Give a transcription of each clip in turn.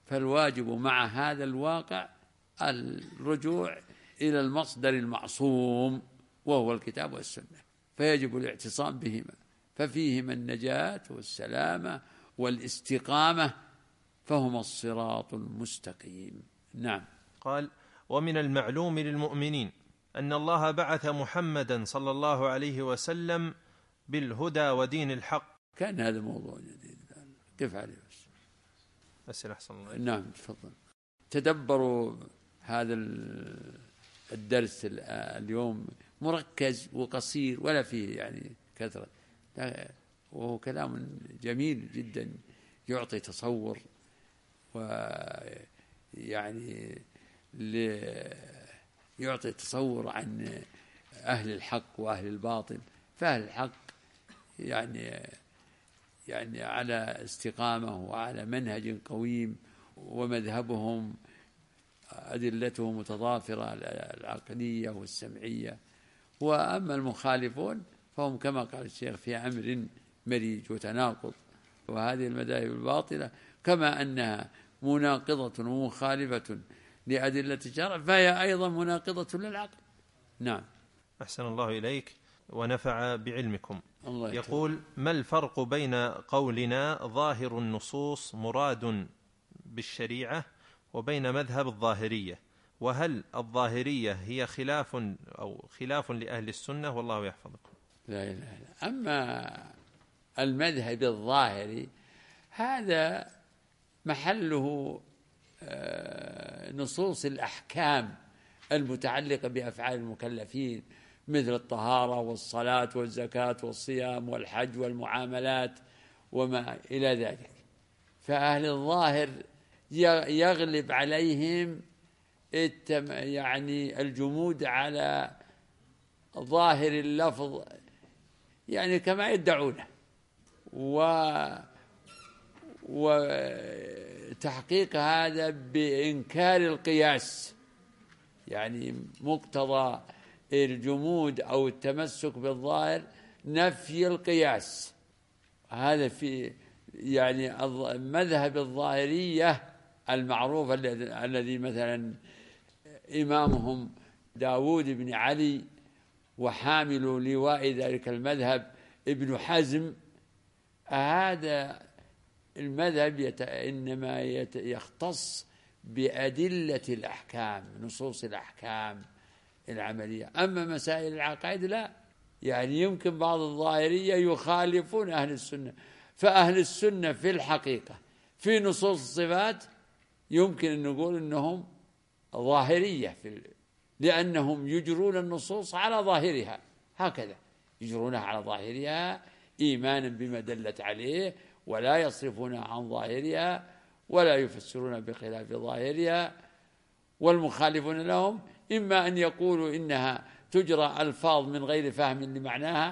فالواجب مع هذا الواقع الرجوع إلى المصدر المعصوم وهو الكتاب والسنة، فيجب الاعتصام بهما، ففيهما النجاة والسلامة والاستقامة، فهما الصراط المستقيم. نعم. قال: ومن المعلوم للمؤمنين أن الله بعث محمدا صلى الله عليه وسلم بالهدى ودين الحق. كان هذا موضوع جديد، كيف عليه بس؟ أسئلة أحسن الله. نعم تفضل. تدبروا هذا الدرس اليوم، مركز وقصير ولا فيه يعني كثرة، وهو كلام جميل جدا يعطي تصور، ويعني يعطي تصور عن أهل الحق وأهل الباطل. فأهل الحق يعني على استقامة وعلى منهج قويم، ومذهبهم أدلته متضافرة العقلية والسمعية. وأما المخالفون فهم كما قال الشيخ في أمر مريج وتناقض. وهذه المذاهب الباطلة كما أنها مناقضة ومخالفة لأدلة الشرع فهي أيضا مناقضة للعقل. نعم. أحسن الله إليك ونفع بعلمكم. الله يقول: ما الفرق بين قولنا ظاهر النصوص مراد بالشريعة وبين مذهب الظاهرية؟ وهل الظاهرية هي خلاف لأهل السنة؟ والله يحفظكم. لا إله إلا. أما المذهب الظاهري هذا محله نصوص الأحكام المتعلقة بأفعال المكلفين، مثل الطهارة والصلاة والزكاة والصيام والحج والمعاملات وما إلى ذلك. فأهل الظاهر يغلب عليهم يعني الجمود على ظاهر اللفظ، يعني كما يدعونه، وتحقيق هذا بإنكار القياس، يعني مقتضى الجمود أو التمسك بالظاهر نفي القياس. هذا في يعني مذهب الظاهرية المعروف الذي مثلا إمامهم داود بن علي وحامل لواء ذلك المذهب ابن حزم. هذا المذهب إنما يختص بأدلة الأحكام، نصوص الأحكام العملية. أما مسائل العقائد لا، يعني يمكن بعض الظاهرية يخالفون أهل السنة، فأهل السنة في الحقيقة في نصوص الصفات يمكن أن نقول أنهم ظاهرية لأنهم يجرون النصوص على ظاهرها، هكذا يجرونها على ظاهرها إيمانا بما دلت عليه، ولا يصرفونها عن ظاهرها ولا يفسرون بخلاف ظاهرها. والمخالفون لهم إما أن يقولوا إنها تجرى ألفاظ من غير فهم لمعناها،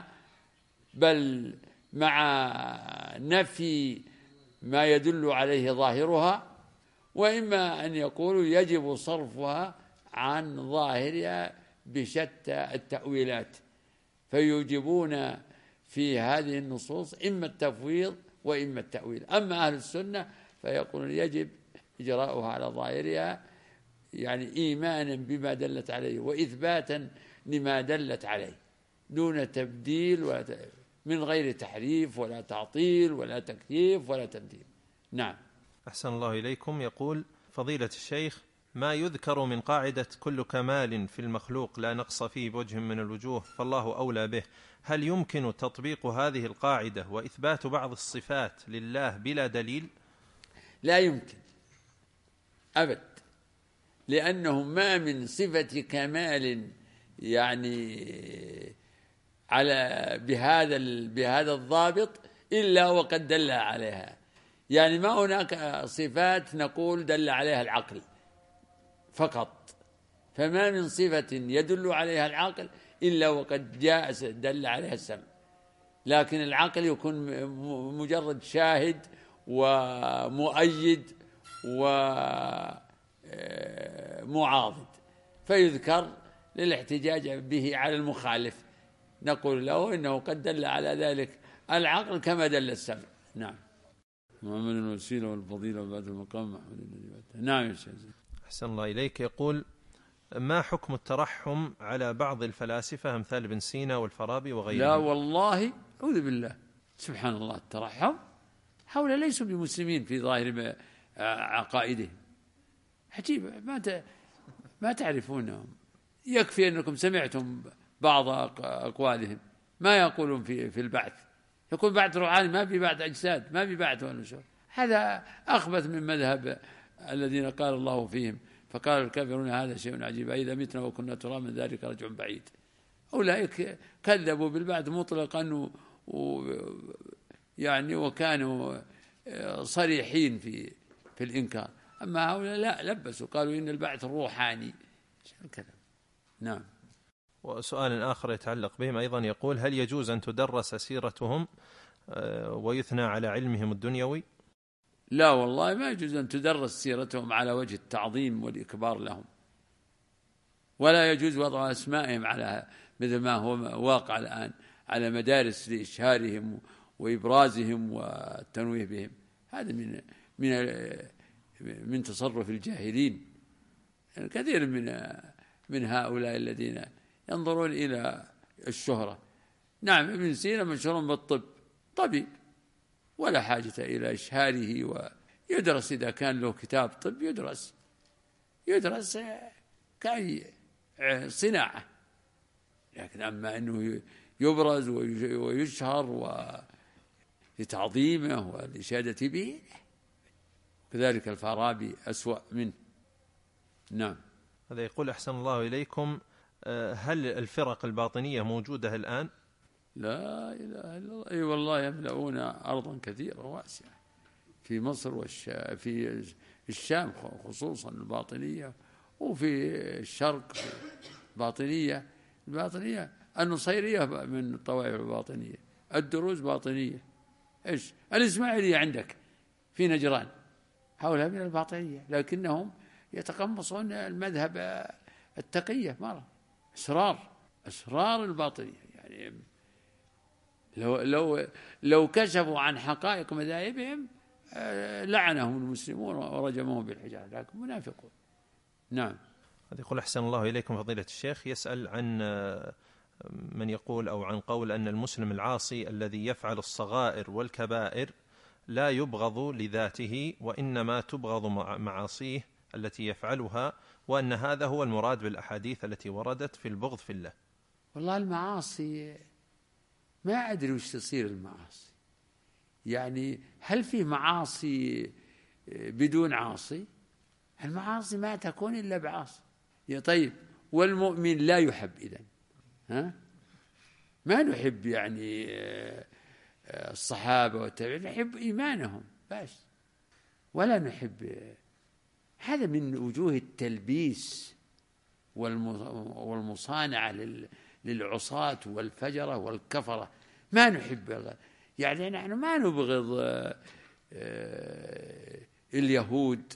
بل مع نفي ما يدل عليه ظاهرها، وإما أن يقولوا يجب صرفها عن ظاهرها بشتى التأويلات، فيوجبون في هذه النصوص إما التفويض وإما التأويل. أما أهل السنة فيقولون يجب إجراؤها على ظاهرها، يعني إيمانا بما دلت عليه وإثباتا لما دلت عليه دون تبديل من غير تحريف ولا تعطيل ولا تكييف ولا تمثيل. نعم. أحسن الله إليكم. يقول فضيلة الشيخ: ما يذكر من قاعدة كل كمال في المخلوق لا نقص فيه بوجه من الوجوه فالله أولى به، هل يمكن تطبيق هذه القاعدة وإثبات بعض الصفات لله بلا دليل؟ لا يمكن أبد، لأنه ما من صفة كمال يعني على بهذا الضابط إلا وقد دل عليها. يعني ما هناك صفات نقول دل عليها العقل فقط، فما من صفة يدل عليها العقل إلا وقد جاء دل عليها السمع. لكن العقل يكون مجرد شاهد ومؤيد ومعاضد، فيذكر للاحتجاج به على المخالف، نقول له إنه قد دل على ذلك العقل كما دل السمع. نعم. محمد الوسيلة والفضيلة وبعد المقام محمد الذي بعده. نعم يا شيخ. أحسن الله إليك. يقول: ما حكم الترحم على بعض الفلاسفة أمثال ابن سينا والفارابي وغيرهم؟ لا والله، أعوذ بالله، سبحان الله، الترحم، هؤلاء ليسوا بمسلمين في ظاهر عقائدهم، عجيب، ما تعرفونهم. يكفي أنكم سمعتم بعض أقوالهم، ما يقولون في البعث، يقول بعث روحاني، ما في بعث أجساد، ما في بعث ونشور. هذا أخبث من مذهب الذين قال الله فيهم فقال الكافرون هذا شيء عجيب، إذا متنا وكنا ترابا ذلك رجع بعيد. أولئك كذبوا بالبعث مطلقا يعني وكانوا صريحين في الإنكار. أما هؤلاء لا، لبسوا، قالوا إن البعث الروحاني كذا. نعم. وسؤال آخر يتعلق بهم أيضا، يقول: هل يجوز أن تدرس سيرتهم ويثنى على علمهم الدنيوي؟ لا والله، ما يجوز أن تدرس سيرتهم على وجه التعظيم والإكبار لهم، ولا يجوز وضع أسمائهم على مثل ما هو واقع الآن على مدارس لإشهارهم وإبرازهم والتنويه بهم. هذا من تصرف الجاهلين. يعني كثير من هؤلاء الذين ينظرون إلى الشهرة. نعم، ابن سينا مشهور بالطب، طبيب، ولا حاجة إلى إشهاره، ويدرس إذا كان له كتاب طب يدرس كأي صناعة. لكن أما أنه يبرز ويشهر لتعظيمه والإشادة به، كذلك الفارابي أسوأ منه. نعم. هذا يقول: أحسن الله إليكم، هل الفرق الباطنية موجودة الآن؟ لا إله إلا الله. أي والله، يملؤون أرضا كثيرة واسعة في مصر في الشام خصوصا الباطنية، وفي الشرق الباطنية النصيرية من الطوائف الباطنية، الدروز باطنية، إيش الإسماعيلية عندك في نجران، هؤلاء من الباطنية، لكنهم يتقمصون المذهب التقية مرة. أسرار الباطنية، يعني لو كشفوا عن حقائق مذاهبهم لعنهم المسلمون ورجموهم بالحجارة، لكن منافقون. نعم. هذا يقول: أحسن الله إليكم فضيلة الشيخ، يسأل عن من يقول أو عن قول أن المسلم العاصي الذي يفعل الصغائر والكبائر لا يبغض لذاته، وإنما تبغض معاصيه التي يفعلها، وأن هذا هو المراد بالأحاديث التي وردت في البغض في الله. والله المعاصي ما أدري وش تصير المعاصي، يعني هل في معاصي بدون عاصي؟ المعاصي ما تكون إلا بعاصي. يا طيب، والمؤمن لا يحب إذن؟ ما نحب يعني الصحابة والتابعين، نحب إيمانهم بس، ولا نحب. هذا من وجوه التلبيس والمصانعة للعصاة والفجرة والكفرة. ما نحب، يعني نحن ما نبغض اليهود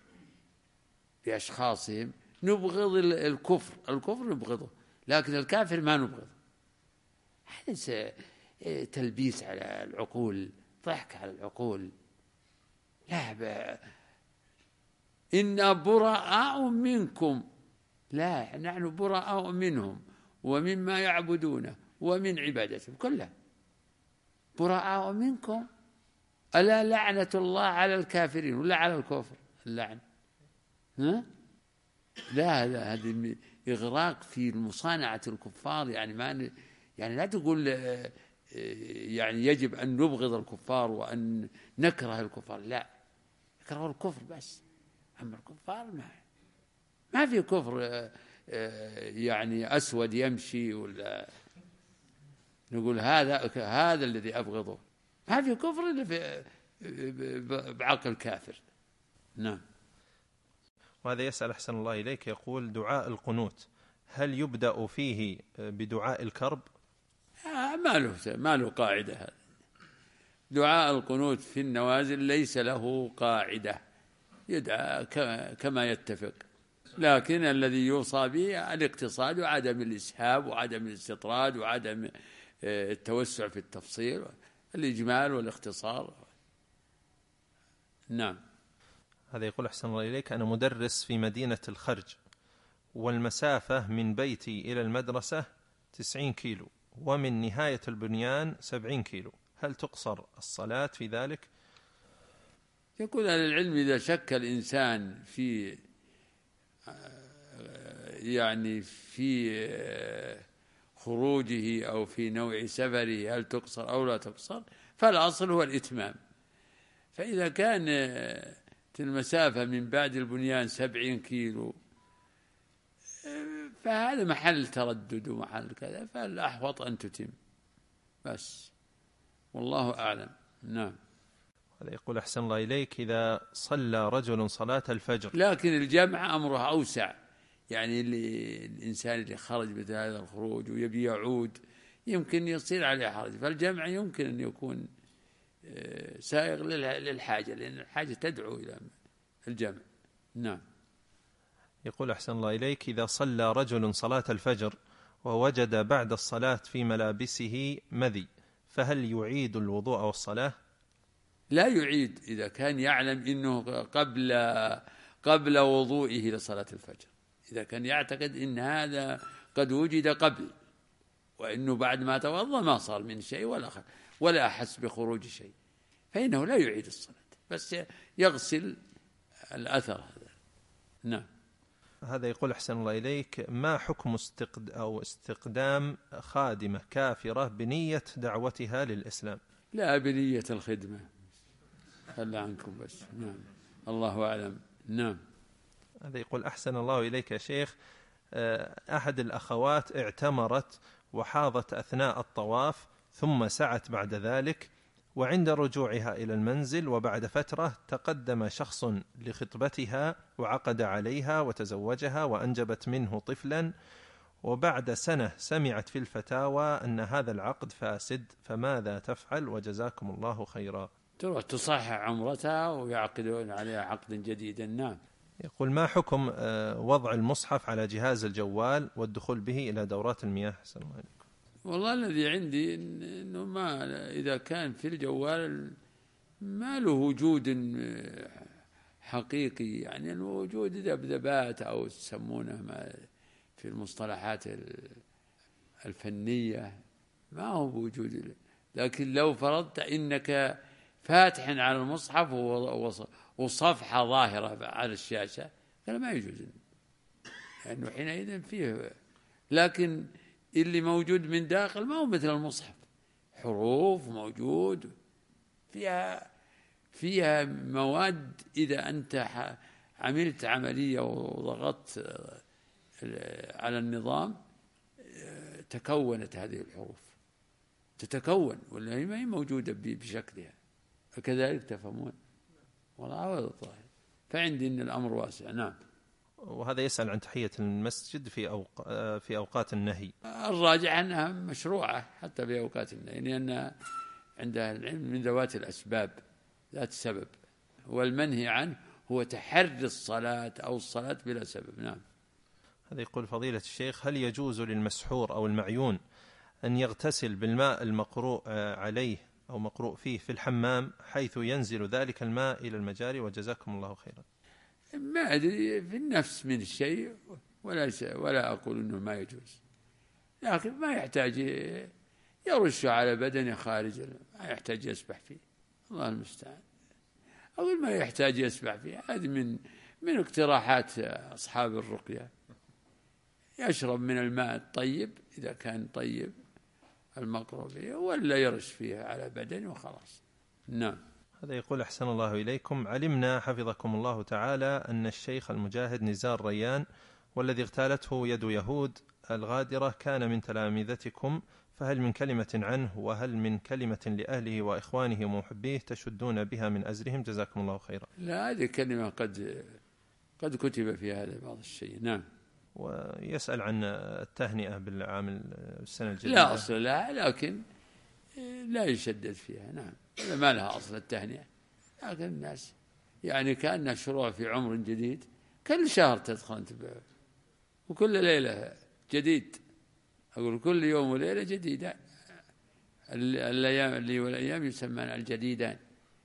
بأشخاصهم، نبغض الكفر نبغضه، لكن الكافر ما نبغضه. هذا تلبيس على العقول، ضحك على العقول. لا، إنا براء منكم، لا، نحن براء منهم ومما يعبدون ومن عبادتهم كلها، براء منكم. ألا لعنة الله على الكافرين ولا على الكفر اللعن؟ لا، هذا إغراق في مصانعة الكفار. يعني لا تقول يعني يجب أن نبغض الكفار وأن نكره الكفار، لا، نكره الكفر بس، أما الكفار ما في كفر يعني أسود يمشي ولا نقول هذا الذي أبغضه. ما في كفر إلا بعقل كافر. نعم. وهذا يسأل أحسن الله إليك، يقول: دعاء القنوت هل يبدأ فيه بدعاء الكرب؟ ما له قاعدة. هذا دعاء القنوت في النوازل ليس له قاعدة، يدعى كما يتفق، لكن الذي يوصى به الاقتصاد وعدم الإسهاب وعدم الاستطراد وعدم التوسع في التفصيل، الإجمال والاختصار. نعم. هذا يقول أحسن الله إليك: أنا مدرس في مدينة الخرج، والمسافة من بيتي إلى المدرسة 90 كيلو، ومن نهاية البنيان 70 كيلو، هل تقصر الصلاة في ذلك؟ يقول أهل العلم إذا شك الإنسان في خروجه أو في نوع سفره هل تقصر أو لا تقصر، فالأصل هو الإتمام. فإذا كانت المسافة من بعد البنيان 70 كيلو فهذا محل تردد ومحل كذا، فالأحوط أن تتم بس، والله أعلم. نعم. هذا يقول أحسن الله إليك: إذا صلى رجل صلاة الفجر، لكن الجمع أمره أوسع، يعني الإنسان اللي خرج مثل هذا الخروج ويبي يعود يمكن يصير عليه حرج، فالجمع يمكن أن يكون سائغ للحاجة، لأن الحاجة تدعو إلى الجمع. نعم. يقول أحسن الله إليك: إذا صلى رجل صلاة الفجر ووجد بعد الصلاة في ملابسه مذي، فهل يعيد الوضوء والصلاة؟ لا يعيد إذا كان يعلم أنه قبل وضوئه لصلاة الفجر، إذا كان يعتقد أن هذا قد وجد قبل، وأنه بعد ما توضأ ما صار من شيء ولا أحس بخروج شيء، فإنه لا يعيد الصلاة، بس يغسل الأثر هذا. نعم. هذا يقول أحسن الله إليك: ما حكم استقدام خادمة كافرة بنية دعوتها للإسلام؟ لا، بنية الخدمة، خلى عنكم بس. نعم، الله أعلم. نعم. هذا يقول أحسن الله إليك يا شيخ: أحد الأخوات اعتمرت وحاضت أثناء الطواف ثم سعت بعد ذلك، وعند رجوعها إلى المنزل وبعد فترة تقدم شخص لخطبتها وعقد عليها وتزوجها وأنجبت منه طفلا، وبعد سنة سمعت في الفتاوى أن هذا العقد فاسد، فماذا تفعل وجزاكم الله خيرا؟ تروح تصحح عمرتها ويعقدون عليها عقد جديدا. نعم. يقول: ما حكم وضع المصحف على جهاز الجوال والدخول به إلى دورات المياه؟ حسن الله عليكم. والله الذي عندي إنه ما إذا كان في الجوال ما له وجود حقيقي، يعني الوجود ذبذبات أو يسمونه ما في المصطلحات الفنية، ما هو بوجود. لكن لو فرضت إنك فاتح على المصحف وصفحة ظاهرة على الشاشة قال ما يجوز، لأنه يعني حينئذ فيه، لكن اللي موجود من داخل ما هو مثل المصحف، حروف موجود فيها مواد، إذا أنت عملت عملية وضغطت على النظام تكونت هذه الحروف، تتكون، ولا هي ما هي موجودة بشكلها، فكذلك تفهمون. والله هذا الظاهر، فعندي أن الأمر واسع. نعم. وهذا يسأل عن تحية المسجد في أوقات النهي. الراجح أنها مشروعة حتى في أوقات النهي، لأن عندها العلم من ذوات الأسباب ذات سبب، والمنهي عنه هو تحري الصلاة أو الصلاة بلا سبب. نعم. هذا يقول: فضيلة الشيخ، هل يجوز للمسحور أو المعيون أن يغتسل بالماء المقروء عليه أو مقروء فيه في الحمام حيث ينزل ذلك الماء إلى المجاري؟ وجزاكم الله خيرا. ما أدري في النفس من الشيء، ولا أقول أنه ما يجوز، لكن ما يحتاج يرش على بدنه خارج، ما يحتاج يسبح فيه، الله المستعان. أقول ما يحتاج يسبح فيه، هذه من اقتراحات أصحاب الرقية. يشرب من الماء الطيب إذا كان طيب المقروء فيه، ولا يرش فيه على بدنه وخلاص. نعم. هذا يقول: أحسن الله إليكم، علمنا حفظكم الله تعالى أن الشيخ المجاهد نزار ريان والذي اغتالته يد يهود الغادرة كان من تلامذتكم، فهل من كلمة عنه وهل من كلمة لأهله وإخوانه ومحبيه تشدون بها من أزرهم؟ جزاكم الله خيرا. لا، هذه كلمة قد كتب في هذا بعض الشيء. نعم. ويسأل عن التهنئة بالعام السنة الجديدة. لا أصل لها، لكن لا يشدد فيها. نعم، ما لها أصل التهنئة، لكن الناس يعني كأنها شروع في عمر جديد، كل شهر تدخل أنت وكل ليلة جديد، أقول كل يوم وليلة جديدة، الأيام اللي والأيام يسمى الجديدان،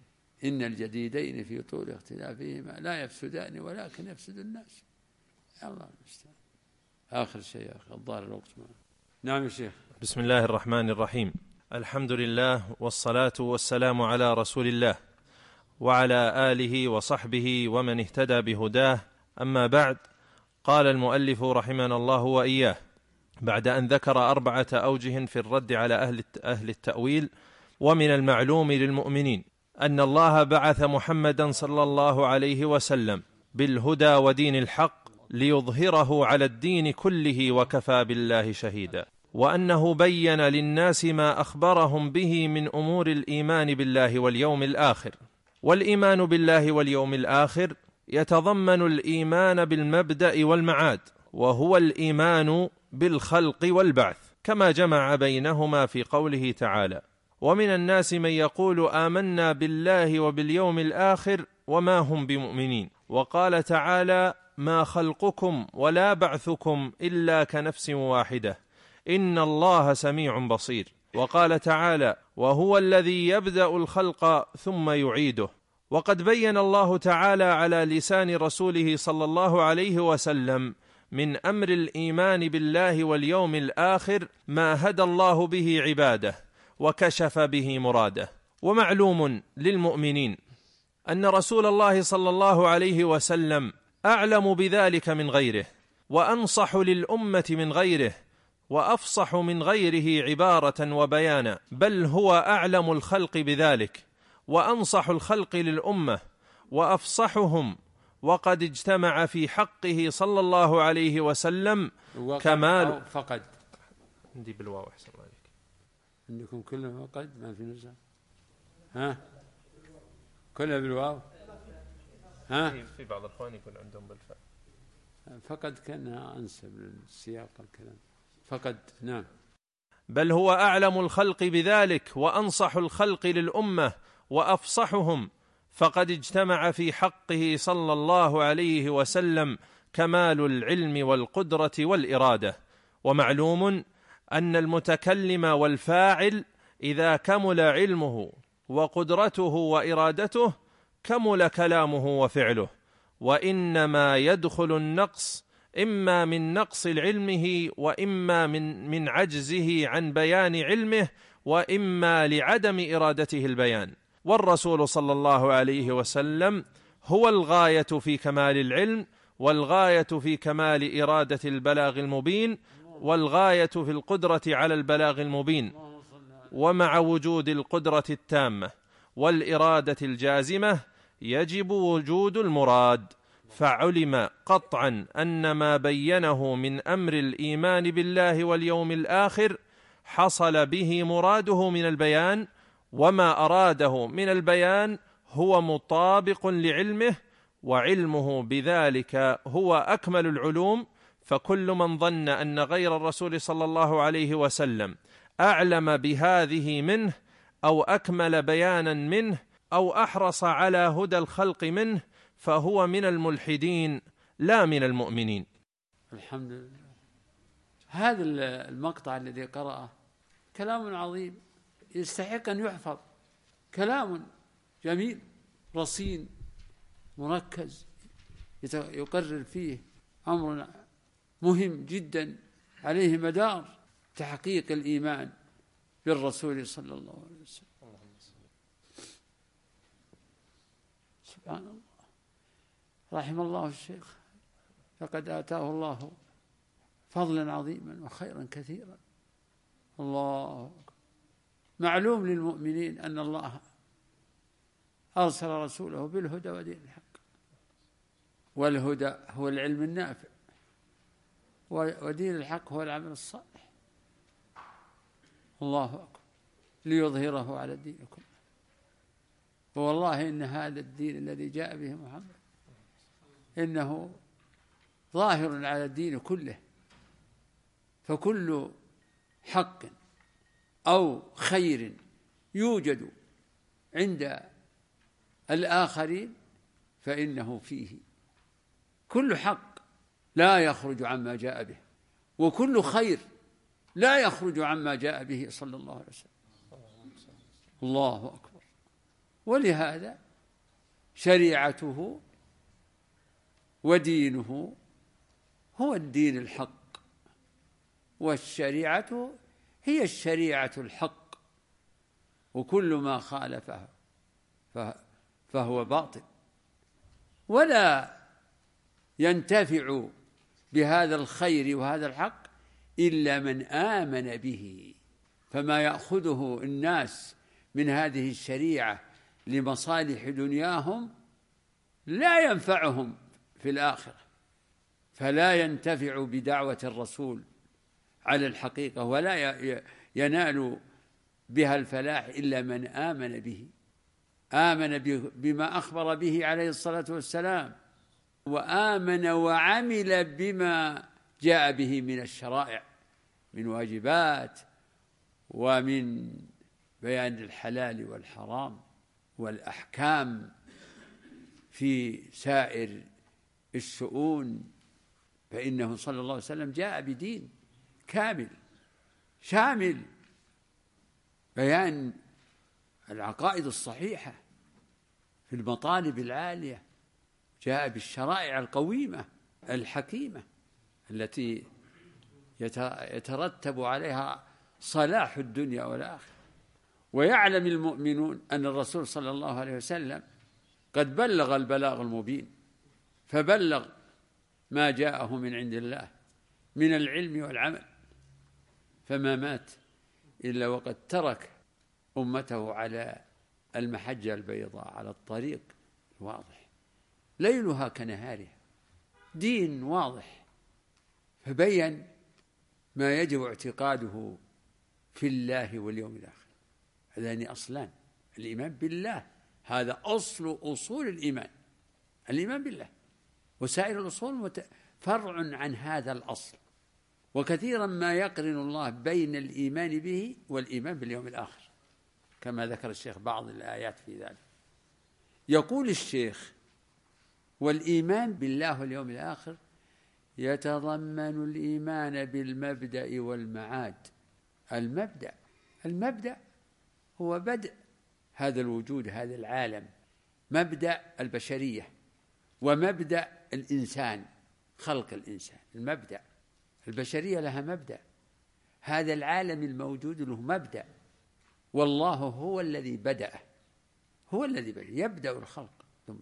إن الجديدين في طول اختلافهما لا يفسدان ولكن يفسد الناس. الله المستعان. آخر شيء يا أخي الظاهر الوقت نعم يا شيخ. بسم الله الرحمن الرحيم. الحمد لله والصلاة والسلام على رسول الله وعلى آله وصحبه ومن اهتدى بهداه. أما بعد، قال المؤلف رحمنا الله وإياه بعد أن ذكر 4 أوجه في الرد على أهل التأويل: ومن المعلوم للمؤمنين أن الله بعث محمدا صلى الله عليه وسلم بالهدى ودين الحق ليظهره على الدين كله وكفى بالله شهيدا، وأنه بين للناس ما أخبرهم به من أمور الإيمان بالله واليوم الآخر. والإيمان بالله واليوم الآخر يتضمن الإيمان بالمبدأ والمعاد، وهو الإيمان بالخلق والبعث، كما جمع بينهما في قوله تعالى: ومن الناس من يقول آمنا بالله وباليوم الآخر وما هم بمؤمنين. وقال تعالى: ما خلقكم ولا بعثكم إلا كنفس واحدة إن الله سميع بصير. وقال تعالى: وهو الذي يبدأ الخلق ثم يعيده. وقد بين الله تعالى على لسان رسوله صلى الله عليه وسلم من أمر الإيمان بالله واليوم الآخر ما هدى الله به عباده وكشف به مراده. ومعلوم للمؤمنين أن رسول الله صلى الله عليه وسلم أعلم بذلك من غيره، وأنصح للأمة من غيره، وأفصح من غيره عبارة وبيانا، بل هو أعلم الخلق بذلك وأنصح الخلق للأمة وأفصحهم. وقد اجتمع في حقه صلى الله عليه وسلم كمال. فقد عندي بالواو أحسن عليك. عندكم كلها فقد ما في نزع؟ ها كلها بالواو؟ ها في بعض الأخوان يكون عندهم بالفاء. فقد كانها أنسب للسياق الكلام. فقد نعم. بل هو أعلم الخلق بذلك وأنصح الخلق للأمة وأفصحهم، فقد اجتمع في حقه صلى الله عليه وسلم كمال العلم والقدرة والإرادة. ومعلوم أن المتكلم والفاعل إذا كمل علمه وقدرته وإرادته كمل كلامه وفعله، وإنما يدخل النقص إما من نقص علمه، وإما من عجزه عن بيان علمه، وإما لعدم إرادته البيان. والرسول صلى الله عليه وسلم هو الغاية في كمال العلم، والغاية في كمال إرادة البلاغ المبين، والغاية في القدرة على البلاغ المبين. ومع وجود القدرة التامة والإرادة الجازمة يجب وجود المراد، فعلم قطعا أن ما بينه من أمر الإيمان بالله واليوم الآخر حصل به مراده من البيان، وما أراده من البيان هو مطابق لعلمه، وعلمه بذلك هو أكمل العلوم. فكل من ظن أن غير الرسول صلى الله عليه وسلم أعلم بهذه منه أو أكمل بيانا منه أو أحرص على هدى الخلق منه فهو من الملحدين لا من المؤمنين. الحمد لله. هذا المقطع الذي قرأه كلام عظيم يستحق أن يحفظ، كلام جميل رصين مركز يقرر فيه أمر مهم جدا عليه مدار تحقيق الإيمان بالرسول صلى الله عليه وسلم. سبحان الله. رحم الله الشيخ، فقد آتاه الله فضلا عظيما وخيرا كثيرا. الله أكبر. معلوم للمؤمنين أن الله أرسل رسوله بالهدى ودين الحق، والهدى هو العلم النافع، ودين الحق هو العمل الصالح. الله أكبر. ليظهره على الدين كله. والله إن هذا الدين الذي جاء به محمد إنه ظاهر على الدين كله، فكل حق أو خير يوجد عند الآخرين فإنه فيه. كل حق لا يخرج عما جاء به، وكل خير لا يخرج عما جاء به صلى الله عليه وسلم. الله أكبر. ولهذا شريعته ودينه هو الدين الحق، والشريعة هي الشريعة الحق، وكل ما خالفها فهو باطل، ولا ينتفع بهذا الخير وهذا الحق إلا من آمن به. فما يأخذه الناس من هذه الشريعة لمصالح دنياهم لا ينفعهم في الآخرة، فلا ينتفع بدعوة الرسول على الحقيقة ولا ينال بها الفلاح إلا من آمن به، آمن بما أخبر به عليه الصلاة والسلام، وآمن وعمل بما جاء به من الشرائع من واجبات ومن بيان الحلال والحرام والأحكام في سائر الشؤون. فإنه صلى الله عليه وسلم جاء بدين كامل شامل، بيان العقائد الصحيحة في المطالب العالية، جاء بالشرائع القويمة الحكيمة التي يترتب عليها صلاح الدنيا والآخرة. ويعلم المؤمنون أن الرسول صلى الله عليه وسلم قد بلغ البلاغ المبين، فبلغ ما جاءه من عند الله من العلم والعمل، فما مات إلا وقد ترك أمته على المحجة البيضاء، على الطريق الواضح، ليلها كنهارها، دين واضح، فبين ما يجب اعتقاده في الله واليوم الآخر. هذان أصلان: الإيمان بالله، هذا أصول الإيمان، الإيمان بالله، وسائر الأصول فرع عن هذا الأصل. وكثيرا ما يقرن الله بين الإيمان به والإيمان باليوم الآخر، كما ذكر الشيخ بعض الآيات في ذلك. يقول الشيخ: والإيمان بالله واليوم الآخر يتضمن الإيمان بالمبدأ والمعاد. المبدأ هو بدء هذا الوجود، هذا العالم، مبدأ البشرية ومبدأ الإنسان، خلق الإنسان. المبدأ البشرية لها مبدأ، هذا العالم الموجود له مبدأ، والله هو الذي بدأه، هو الذي يبدأ الخلق ثم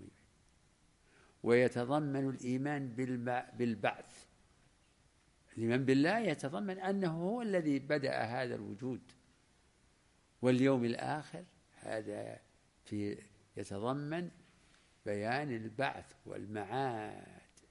ويتضمن الإيمان بالبعث. الإيمان بالله يتضمن أنه هو الذي بدأ هذا الوجود، واليوم الآخر هذا يتضمن بيان البعث والمعاد.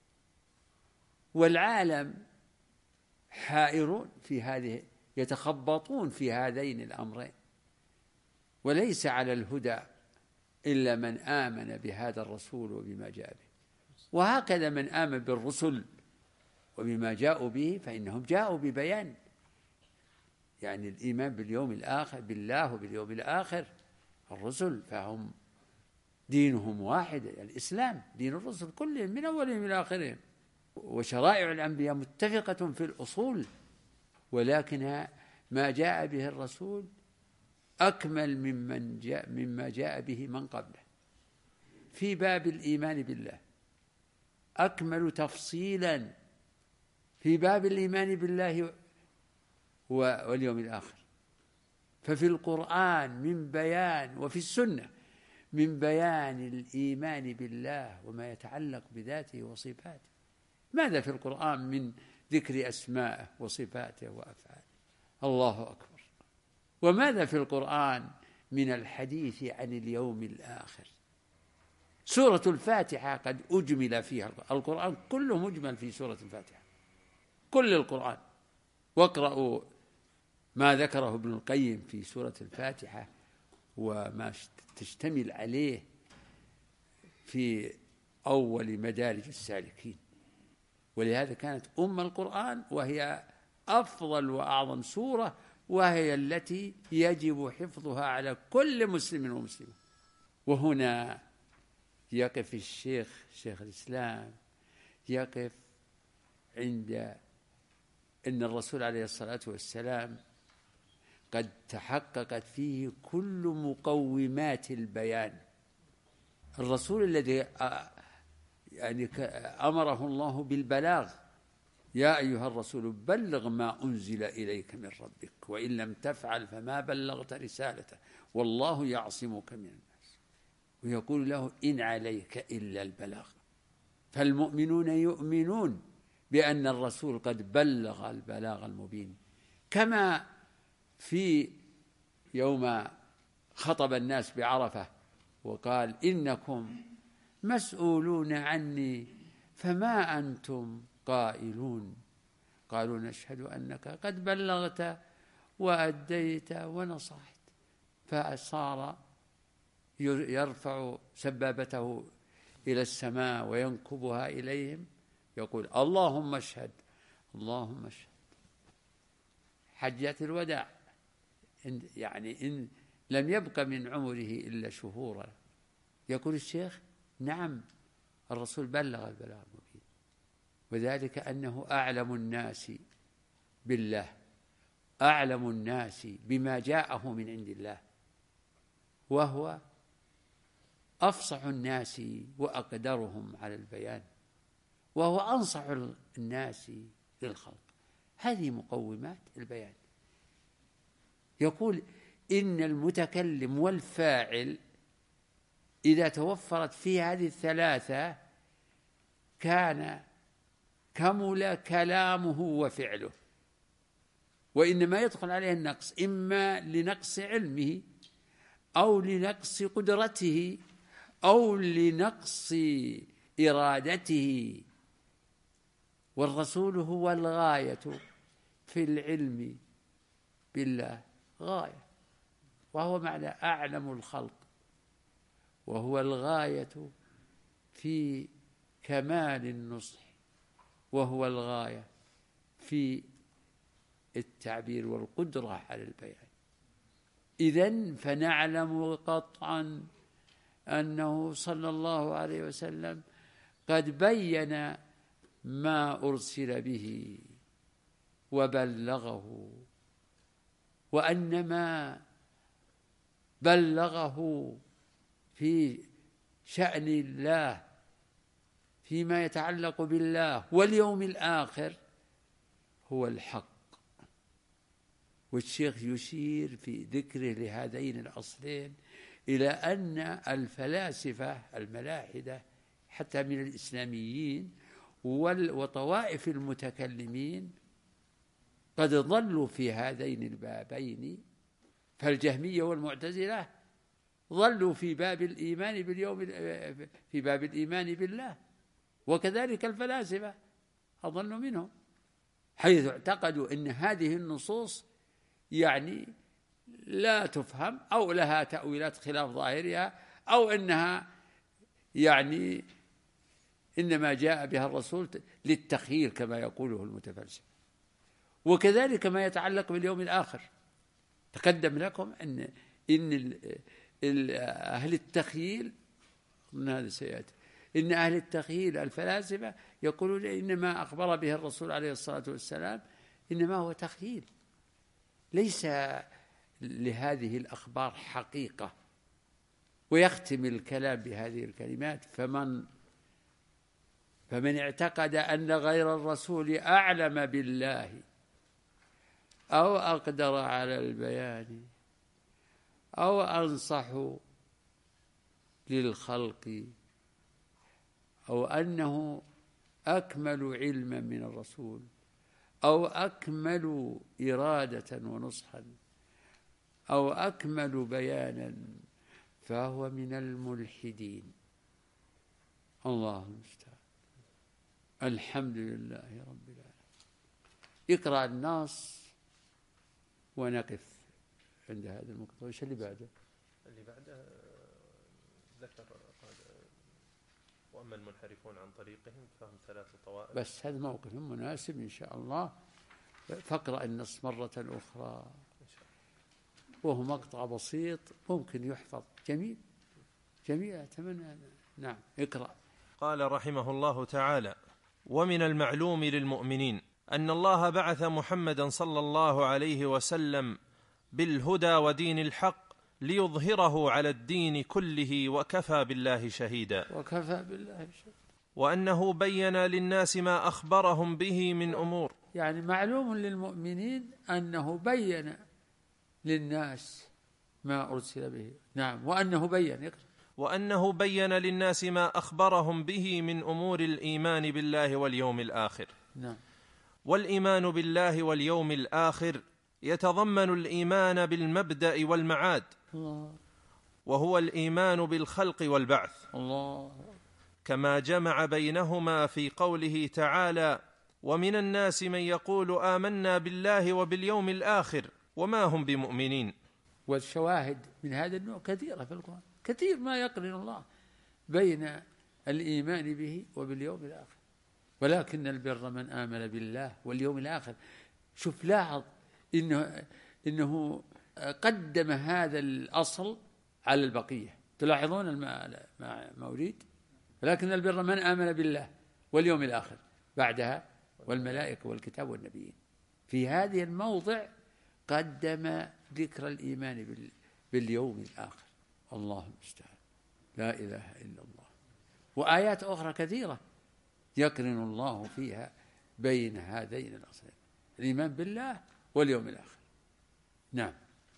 والعالم حائرون في هذه، يتخبطون في هذين الأمرين، وليس على الهدى إلا من آمن بهذا الرسول وبما جاء به. وهكذا من آمن بالرسل وبما جاءوا به فإنهم جاءوا ببيان، يعني الإيمان باليوم الآخر، بالله وباليوم الآخر. الرسل فهم دينهم واحد، الإسلام دين الرسل كلهم من أولهم إلى آخرهم، وشرائع الأنبياء متفقة في الأصول، ولكن ما جاء به الرسول أكمل مما جاء به من قبله. في باب الإيمان بالله أكمل تفصيلا في باب الإيمان بالله واليوم الآخر. ففي القرآن من بيان، وفي السنة من بيان الإيمان بالله وما يتعلق بذاته وصفاته. ماذا في القرآن من ذكر أسمائه وصفاته وأفعاله؟ الله أكبر. وماذا في القرآن من الحديث عن اليوم الآخر؟ سورة الفاتحة قد أجمل فيها، القرآن كله مجمل في سورة الفاتحة، كل القرآن. واقرأوا ما ذكره ابن القيم في سورة الفاتحة وما تشتمل عليه في أول مدارج السالكين. ولهذا كانت القرآن، وهي أفضل وأعظم سورة، وهي التي يجب حفظها على كل مسلم ومسلمة. وهنا يقف شيخ الإسلام يقف عند أن الرسول عليه الصلاة والسلام قد تحققت فيه كل مقومات البيان الرسول الذي يعني أمره الله بالبلاغ، يا أيها الرسول بلغ ما أنزل إليك من ربك وإن لم تفعل فما بلغت رسالته والله يعصمك من الناس، ويقول له إن عليك إلا البلاغ. فالمؤمنون يؤمنون بأن الرسول قد بلغ البلاغ المبين، كما في يوم خطب الناس بعرفة وقال إنكم مسؤولون عني فما أنتم قائلون، قالوا نشهد أنك قد بلغت وأديت ونصحت. فصار يرفع سبابته إلى السماء وينكبها إليهم يقول اللهم اشهد اللهم اشهد. حجة الوداع يعني إن لم يبق من عمره إلا شهورا، يقول الشيخ نعم الرسول بلغ البلاغ المبين، وذلك أنه أعلم الناس بالله، أعلم الناس بما جاءه من عند الله، وهو أفصح الناس وأقدرهم على البيان، وهو أنصح الناس للخلق. هذه مقومات البيان. يقول إن المتكلم والفاعل إذا توفرت فيه هذه الثلاثة كان كمل كلامه وفعله، وإنما يدخل عليه النقص إما لنقص علمه أو لنقص قدرته أو لنقص إرادته. والرسول هو الغاية في العلم بالله، غاية، وهو معنى أعلم الخلق، وهو الغاية في كمال النصح، وهو الغاية في التعبير والقدرة على البيان. إذن فنعلم قطعا أنه صلى الله عليه وسلم قد بين ما أرسل به وبلغه، وأن ما بلغه في شأن الله فيما يتعلق بالله واليوم الآخر هو الحق. والشيخ يشير في ذكره لهذين الأصلين إلى أن الفلاسفة الملاحدة حتى من الإسلاميين وطوائف المتكلمين قد ضلوا في هذين البابين. فالجهمية والمعتزلة ضلوا في باب الإيمان باليوم، في باب الإيمان بالله، وكذلك الفلاسفة أضلوا منهم، حيث اعتقدوا أن هذه النصوص يعني لا تفهم أو لها تأويلات خلاف ظاهرها، أو أنها يعني إنما جاء بها الرسول للتخيير كما يقوله المتفلسفة. وكذلك ما يتعلق باليوم الآخر، تقدم لكم إن أهل التخييل، هذا سيأتي، إن أهل التخييل الفلاسفة يقولون إنما أخبر به الرسول عليه الصلاة والسلام إنما هو تخييل، ليس لهذه الأخبار حقيقة. ويختم الكلام بهذه الكلمات: فمن اعتقد أن غير الرسول أعلم بالله أو أقدر على البيان أو أنصح للخلق أو أنه أكمل علما من الرسول أو أكمل إرادة ونصحا أو أكمل بيانا فهو من الملحدين. الله المستعان. الحمد لله رب العالمين. اقرأ النص ونقف عند هذا المقطع. وش اللي بعده؟ اللي بعده ذكر وأما المنحرفون عن طريقهم فهم ثلاث طوائف. بس هذا موقف مناسب إن شاء الله، فاقرأ النص مرة أخرى، وهو مقطع بسيط ممكن يحفظ. جميل جميل، أتمنى. نعم اقرأ. قال رحمه الله تعالى: ومن المعلوم للمؤمنين أن الله بعث محمدا صلى الله عليه وسلم بالهدى ودين الحق ليظهره على الدين كله وكفى بالله شهيدا. وكفى بالله شهيدا. وأنه بين للناس ما أخبرهم به من أمور، يعني معلوم للمؤمنين أنه بين للناس ما أرسل به. نعم. وأنه بين للناس ما أخبرهم به من أمور الإيمان بالله واليوم الآخر. نعم. والإيمان بالله واليوم الآخر يتضمن الإيمان بالمبدأ والمعاد، الله. وهو الإيمان بالخلق والبعث، الله. كما جمع بينهما في قوله تعالى: ومن الناس من يقول آمنا بالله وباليوم الآخر وما هم بمؤمنين. والشواهد من هذا النوع كثيرة في القرآن، كثير ما يقرن الله بين الإيمان به وباليوم الآخر. ولكن البر من آمن بالله واليوم الآخر. شوف، لاحظ إنه قدم هذا الأصل على البقية. تلاحظون ما أريد؟ ولكن البر من آمن بالله واليوم الآخر، بعدها والملائكة والكتاب والنبيين. في هذه الموضع قدم ذكر الإيمان باليوم الآخر. الله المستعان، لا إله إلا الله. وآيات أخرى كثيرة يقرن الله فيها بين هذين الأصلين، الإيمان بالله واليوم الآخر. نعم.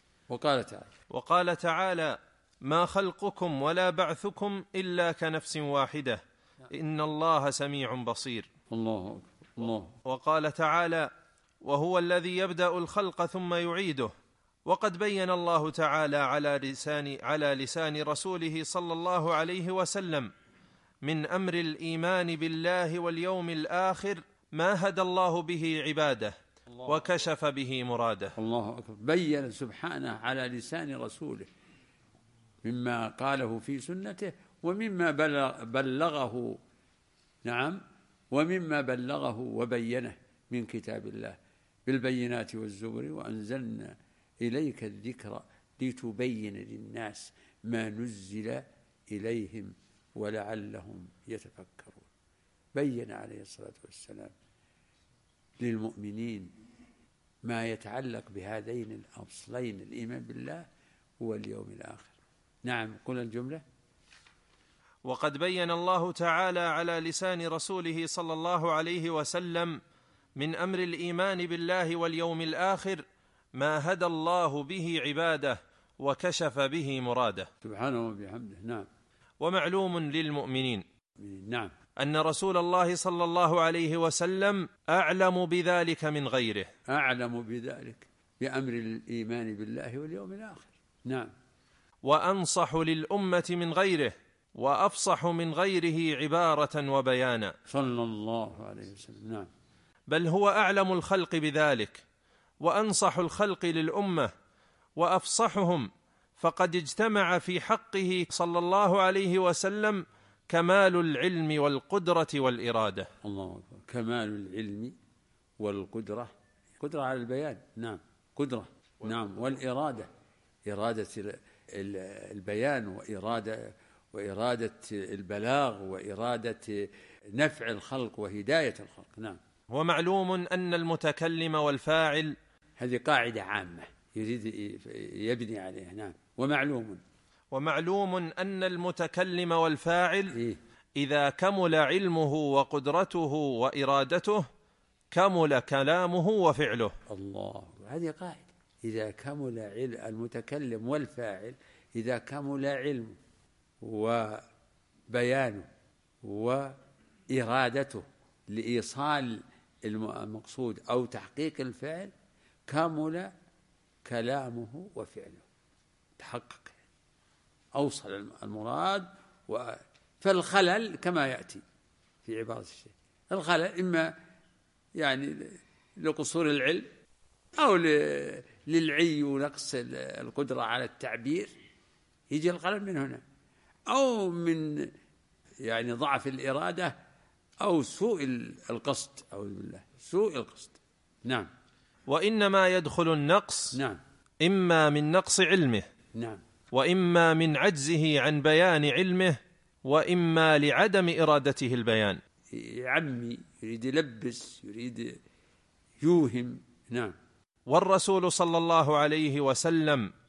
وقال تعالى: ما خلقكم ولا بعثكم إلا كنفس واحدة إن الله سميع بصير. الله أكبر. الله. وقال تعالى: وهو الذي يبدأ الخلق ثم يعيده. وقد بين الله تعالى على لسان رسوله صلى الله عليه وسلم من أمر الإيمان بالله واليوم الآخر ما هدى الله به عباده وكشف به مراده. الله أكبر. بين سبحانه على لسان رسوله مما قاله في سنته ومما بلغه. نعم. ومما بلغه وبينه من كتاب الله بالبينات والزبر، وأنزلنا إليك الذكر لتبين للناس ما نزل إليهم ولعلهم يتفكرون. بين عليه الصلاة والسلام للمؤمنين ما يتعلق بهذين الأصلين، الإيمان بالله واليوم الآخر. نعم. قل الجملة. وقد بين الله تعالى على لسان رسوله صلى الله عليه وسلم من أمر الإيمان بالله واليوم الآخر ما هدى الله به عباده وكشف به مراده سبحانه وبحمده. نعم. ومعلوم للمؤمنين نعم أن رسول الله صلى الله عليه وسلم أعلم بذلك من غيره، أعلم بذلك بأمر الإيمان بالله واليوم الآخر. نعم. وأنصح للأمة من غيره وأفصح من غيره عبارة وبيانا صلى الله عليه وسلم. نعم. بل هو أعلم الخلق بذلك وأنصح الخلق للأمة وأفصحهم، فقد اجتمع في حقه صلى الله عليه وسلم كمال العلم والقدرة والإرادة. الله أكبر. كمال العلم والقدرة، قدرة على البيان. نعم. قدرة. نعم. والإرادة، إرادة البيان وإرادة البلاغ وإرادة نفع الخلق وهداية الخلق. نعم. ومعلوم أن المتكلم والفاعل، هذه قاعدة عامة يريد يبني عليها. نعم. ومعلوم أن المتكلم والفاعل إذا كمل علمه وقدرته وإرادته كمل كلامه وفعله. الله. هذه قاعدة. إذا كمل المتكلم والفاعل، إذا كمل علمه وبيانه وإرادته لإيصال المقصود أو تحقيق الفعل، كمل كلامه وفعله، تحقق، أوصل المراد. فالخلل كما يأتي في عبارة الشيء، الخلل إما يعني لقصور العلم أو للعي ونقص القدرة على التعبير، يجي الخلل من هنا، أو من يعني ضعف الإرادة أو سوء القصد، أعوذ بالله، سوء القصد. نعم. وإنما يدخل النقص نعم إما من نقص علمه، نعم، وإما من عجزه عن بيان علمه، وإما لعدم إرادته البيان. يعمي، يريد يلبس، يريد يوهم. نعم. والرسول صلى الله عليه وسلم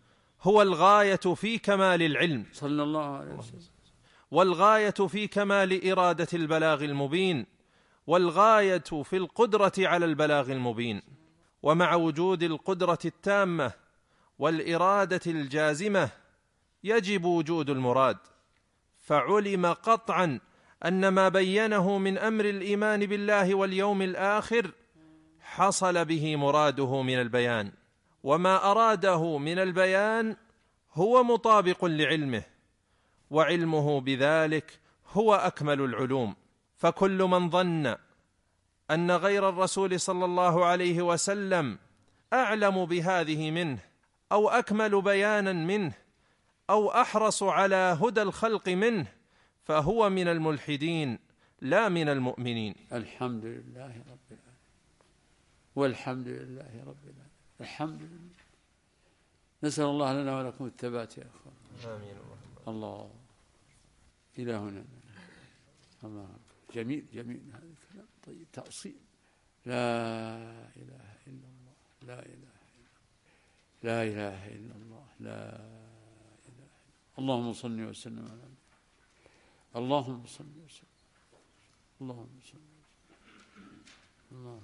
هو الغاية في كمال العلم صلى الله عليه وسلم، والغاية في كمال إرادة البلاغ المبين، والغاية في القدرة على البلاغ المبين. ومع وجود القدرة التامة والإرادة الجازمة يجب وجود المراد، فعلم قطعا أن ما بينه من أمر الإيمان بالله واليوم الآخر حصل به مراده من البيان، وما أراده من البيان هو مطابق لعلمه، وعلمه بذلك هو أكمل العلوم. فكل من ظن أن غير الرسول صلى الله عليه وسلم أعلم بهذه منه أو أكمل بيانا منه أو أحرص على هدى الخلق منه فهو من الملحدين لا من المؤمنين. الحمد لله رب العالمين، والحمد لله رب العالمين، الحمد لله. نسأل الله لنا ولكم الثبات يا أخوان. آمين. الله إلهنا. الله جميل جميل هذا الكلام طيب، تأصيل. لا إله إلا الله، لا إله إلا الله، لا إله إلا الله، لا إله إلا الله. اللهم صل وسلم على النبي. اللهم صل وسلم، اللهم صل وسلم. الله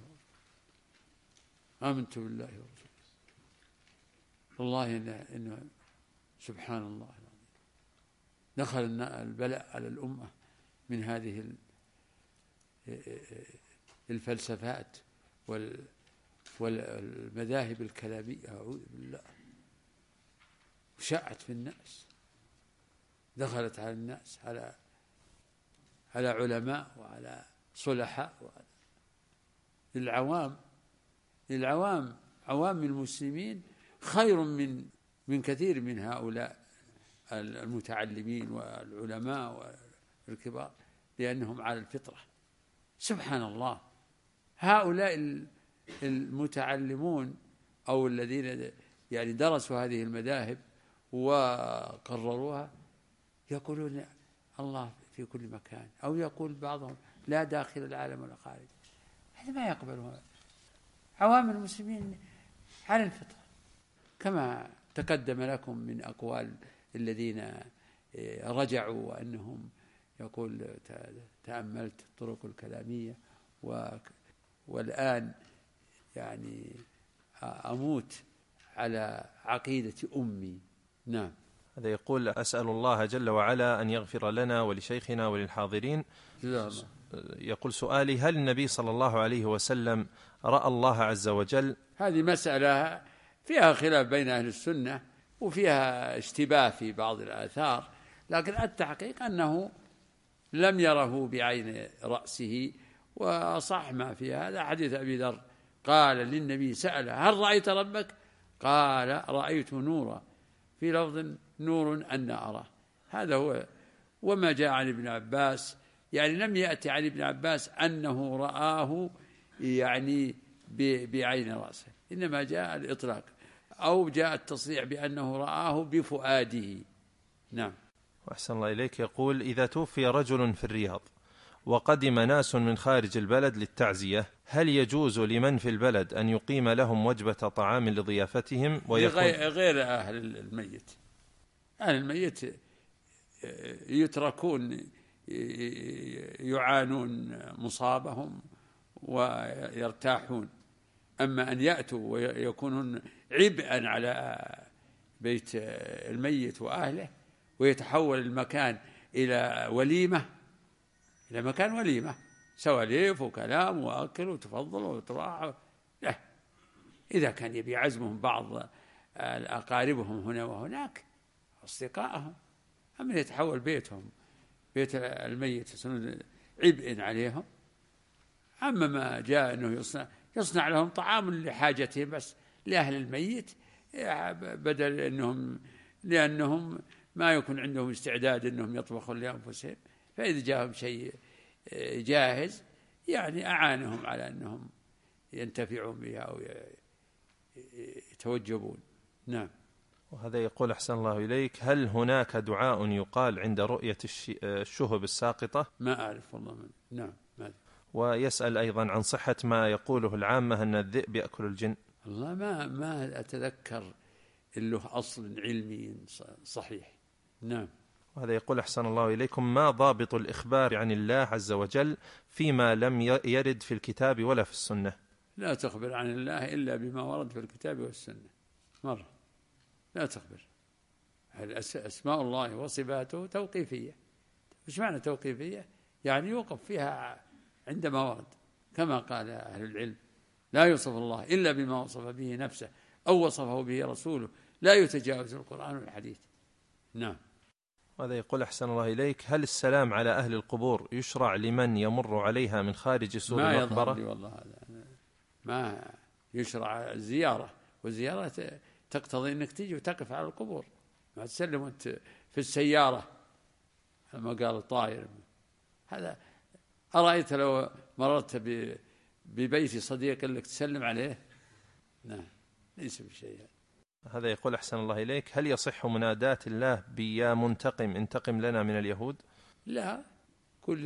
آمنت بالله ورسوله. والله إنه سبحان الله العظيم دخل البلاء على الأمة من هذه الفلسفات والمذاهب الكلامية، أعوذ بالله، وشاعت في الناس، دخلت على الناس، على علماء وعلى صلحاء وعلى العوام. عوام المسلمين خير من كثير من هؤلاء المتعلمين والعلماء والكبار، لأنهم على الفطرة. سبحان الله، هؤلاء المتعلمون أو الذين يعني درسوا هذه المذاهب وقرروها يقولون الله في كل مكان، أو يقول بعضهم لا داخل العالم ولا خارج. هذا ما يقبله عوام المسلمين على الفطرة، كما تقدم لكم من أقوال الذين رجعوا وأنهم يقول تأملت الطرق الكلامية والآن يعني أموت على عقيدة أمي. نعم. هذا يقول أسأل الله جل وعلا أن يغفر لنا ولشيخنا وللحاضرين. يقول سؤالي: هل النبي صلى الله عليه وسلم رأى الله عز وجل؟ هذه مسألة فيها خلاف بين أهل السنة وفيها اشتباه في بعض الآثار، لكن التحقيق أنه لم يره بعين رأسه. وصح ما في هذا حديث أبي ذر قال للنبي سأله هل رأيت ربك؟ قال رأيت نورا، في لفظ نور أن أراه. هذا هو. وما جاء عن ابن عباس يعني لم يأتي عن ابن عباس أنه رآه يعني بعين رأسه، إنما جاء الإطلاق أو جاء التصريح بأنه رآه بفؤاده. نعم. وأحسن الله إليك. يقول: إذا توفي رجل في الرياض وقدم ناس من خارج البلد للتعزية، هل يجوز لمن في البلد أن يقيم لهم وجبة طعام لضيافتهم غير أهل الميت؟ أهل الميت يتركون يعانون مصابهم ويرتاحون، أما أن يأتوا ويكونون عبئا على بيت الميت وأهله ويتحول المكان إلى وليمة، إلى مكان وليمة، سواليف وكلام وأكل وتفضل وتراح. لا، إذا كان يبي عزمهم بعض أقاربهم هنا وهناك أصدقائهم، أما يتحول بيتهم بيت الميت عبء عليهم. أما ما جاء أنه يصنع لهم طعام لحاجتهم بس لأهل الميت، بدل لأنهم ما يكون عندهم استعداد أنهم يطبخون لأنفسهم، فإذا جاءهم شيء جاهز يعني أعانهم على أنهم ينتفعون بها أو يتوجبون. نعم. وهذا يقول: أحسن الله إليك، هل هناك دعاء يقال عند رؤية الشهب الساقطة؟ ما أعرف والله. نعم. ما. ويسأل أيضا عن صحة ما يقوله العامة أن الذئب يأكل الجن. الله ما أتذكر له أصل علمي صحيح. نعم. وهذا يقول أحسن الله إليكم: ما ضابط الإخبار عن الله عز وجل فيما لم يرد في الكتاب ولا في السنة؟ لا تخبر عن الله إلا بما ورد في الكتاب والسنة مرة، لا تخبر. أسماء الله وصفاته توقيفية. إيش معنى توقيفية؟ يعني يوقف فيها عندما ورد، كما قال أهل العلم: لا يوصف الله إلا بما وصف به نفسه أو وصفه به رسوله، لا يتجاوز القرآن والحديث. نعم. وهذا يقول أحسن الله إليك: هل السلام على أهل القبور يشرع لمن يمر عليها من خارج سور المقبرة؟ ما يظهر لي والله هذا، ما يشرع الزيارة، والزيارة تقتضي أنك تيجي وتقف على القبور، ما تسلم وانت في السيارة لما قال الطائر. هذا أرأيت لو مررت ببيت صديق لك تسلم عليه؟ نعم، ليس بشيء. هذا يقول أحسن الله إليك: هل يصح مناداة الله بيا منتقم انتقم لنا من اليهود؟ لا، قل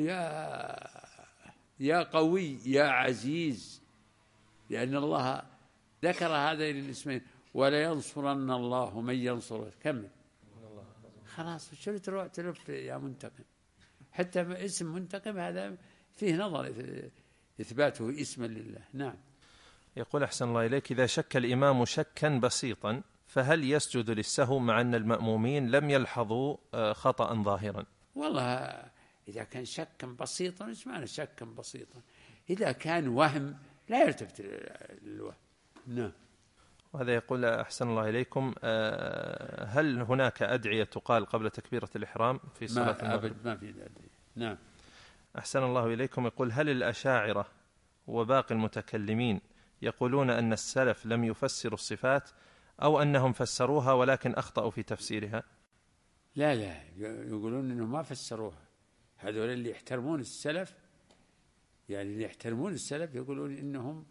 يا قوي يا عزيز، لأن الله ذكر هذين الاسمين: ولا ينصرن الله من ينصره. كمل خلاص، شو تروح تلف يا منتقم؟ حتى اسم منتقم هذا فيه نظر إثباته اسما لله. نعم. يقول أحسن الله إليك: إذا شك الإمام شكا بسيطا فهل يسجد للسهو مع أن المأمومين لم يلحظوا خطأ ظاهرا؟ والله إذا كان شكا بسيطا، ايش معنى شكا بسيطا؟ إذا كان وهم لا يلتفت للوهم. نعم. وهذا يقول أحسن الله إليكم: هل هناك أدعية تقال قبل تكبيرة الإحرام في صلاة المغرب؟ ما في أدعية. نعم. أحسن الله إليكم. يقول: هل الأشاعرة وباقي المتكلمين يقولون أن السلف لم يفسروا الصفات أو أنهم فسروها ولكن أخطأوا في تفسيرها؟ لا، يقولون أنهم ما فسروها. هذول اللي يحترمون السلف، يعني اللي يحترمون السلف يقولون إنهم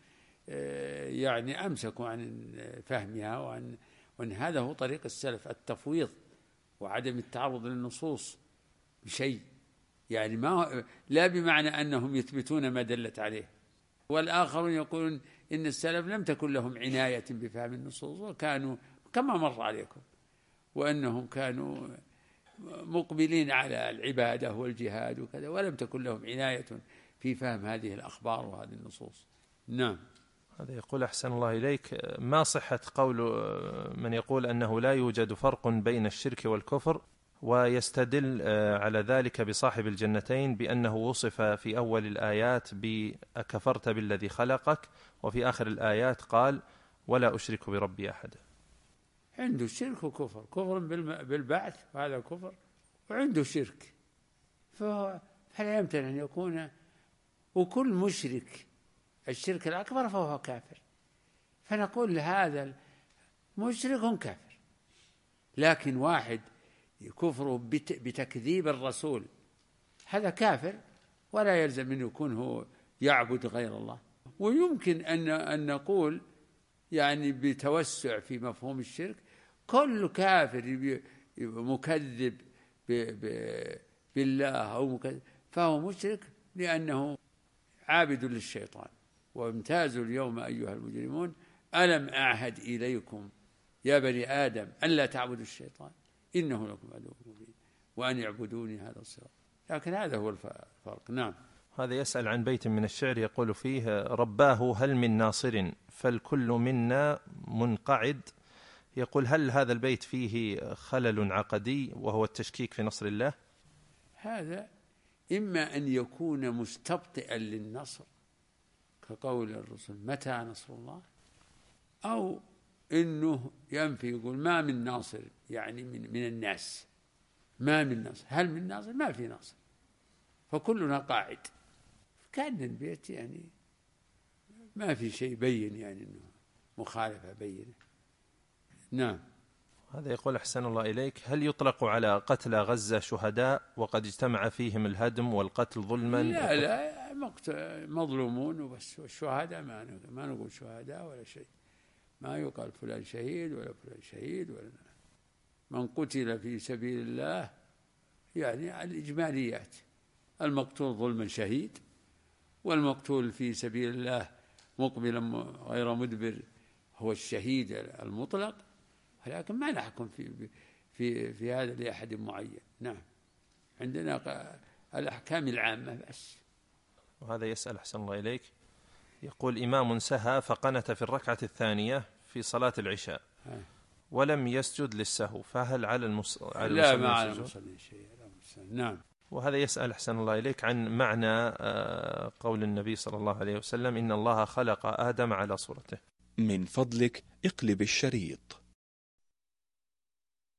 يعني أمسكوا عن فهمها، وأن هذا هو طريق السلف: التفويض وعدم التعرض للنصوص بشيء، يعني لا بمعنى أنهم يثبتون ما دلت عليه. والآخرون يقولون إن السلف لم تكن لهم عناية بفهم النصوص، وكانوا كما مر عليكم، وأنهم كانوا مقبلين على العبادة والجهاد وكذا، ولم تكن لهم عناية في فهم هذه الأخبار وهذه النصوص. نعم. هذا يقول أحسن الله إليك: ما صحة قول من يقول أنه لا يوجد فرق بين الشرك والكفر، ويستدل على ذلك بصاحب الجنتين بأنه وصف في أول الآيات بأكفرت بالذي خلقك، وفي آخر الآيات قال ولا أشرك بربي أحد؟ عنده شرك وكفر، كفر بالبعث وهذا كفر، وعنده شرك، فلا يمكن أن يكون. وكل مشرك الشرك الأكبر فهو كافر، فنقول هذا مشرك كافر. لكن واحد كفره بتكذيب الرسول هذا كافر، ولا يلزم أن يكون هو يعبد غير الله. ويمكن أن نقول يعني بتوسع في مفهوم الشرك: كل كافر مكذب بالله أو مكذب فهو مشرك، لأنه عابد للشيطان. وامتازوا اليوم أيها المجرمون ألم أعهد إليكم يا بني آدم أن لا تعبدوا الشيطان إنه لكم عدو مبين وأن يعبدوني هذا الصراط. لكن هذا هو الفرق. نعم. هذا يسأل عن بيت من الشعر يقول فيه: رباه هل من ناصر فالكل منا منقعد. يقول: هل هذا البيت فيه خلل عقدي وهو التشكيك في نصر الله؟ هذا إما أن يكون مستبطئا للنصر كقول الرسل متى نصر الله، أو إنه ينفي يقول ما من ناصر، يعني من الناس ما من ناصر. هل من ناصر؟ ما في ناصر، فكلنا قاعد. كان البيت يعني ما في شيء بين، يعني إنه مخالفة بينة. نعم. هذا يقول أحسن الله إليك: هل يطلق على قتلى غزة شهداء وقد اجتمع فيهم الهدم والقتل ظلما؟ لا مظلومون وبس، والشهداء ما نقول شهداء ولا شيء، ما يقال فلان شهيد ولا فلان شهيد ولا. من قتل في سبيل الله يعني الإجماليات: المقتول ظلما شهيد، والمقتول في سبيل الله مقبلا غير مدبر هو الشهيد المطلق، لكن ما نحكم في هذا لأحد معين. نعم، عندنا الأحكام العامة بس. وهذا يسأل أحسن الله إليك، يقول إمام سهى فقنت في الركعة الثانية في صلاة العشاء ولم يسجد للسهو، فهل على لا، ما على المصلي شيء. نعم. وهذا يسأل أحسن الله إليك عن معنى قول النبي صلى الله عليه وسلم إن الله خلق آدم على صورته. من فضلك اقلب الشريط.